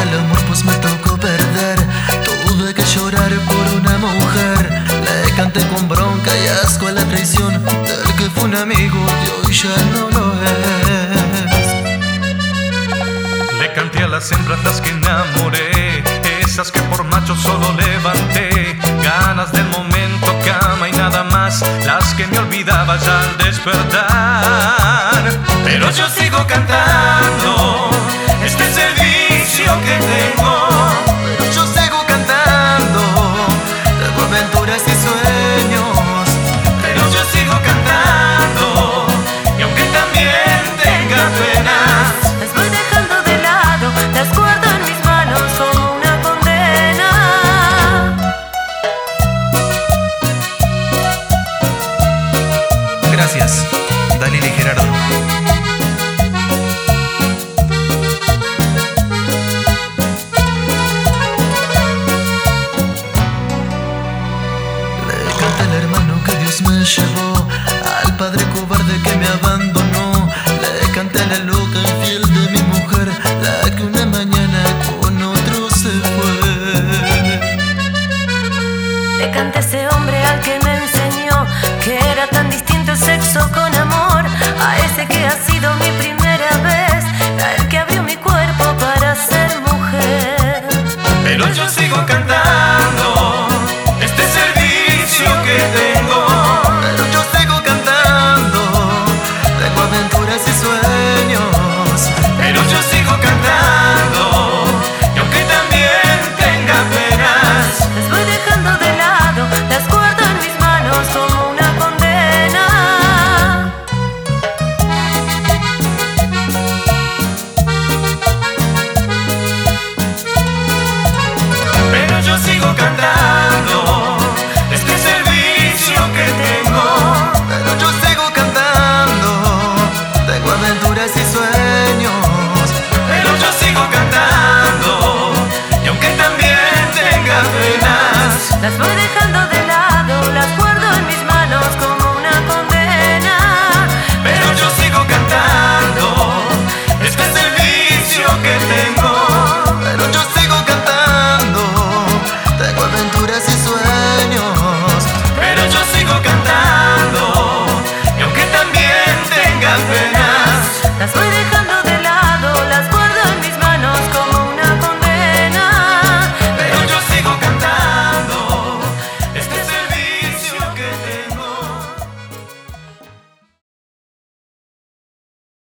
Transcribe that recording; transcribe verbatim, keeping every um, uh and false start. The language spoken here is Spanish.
al amor pues me tocó perder. Tuve que llorar por una mujer. Le canté con bronca y asco a la traición del que fue un amigo y hoy ya no lo es. Le canté a las hembras las que enamoré, esas que por macho solo levanté. Ganas del momento, cama y nada más, las que me olvidaba ya al despertar. Pero yo sigo cantando este servicio que tengo. Pero yo sigo cantando, tengo aventuras y sueños. Pero yo sigo cantando, y aunque también tenga penas, las voy dejando de lado, las guardo en mis manos como una condena. Gracias, Dalila y Gerardo. Me llevó al padre cobarde que me abandonó. Le canté a la loca infiel de mi mujer, la que una mañana con otro se fue. Le canté a ese hombre al que me enseñó que era tan distinto el sexo con amor, a ese que ha sido mi primer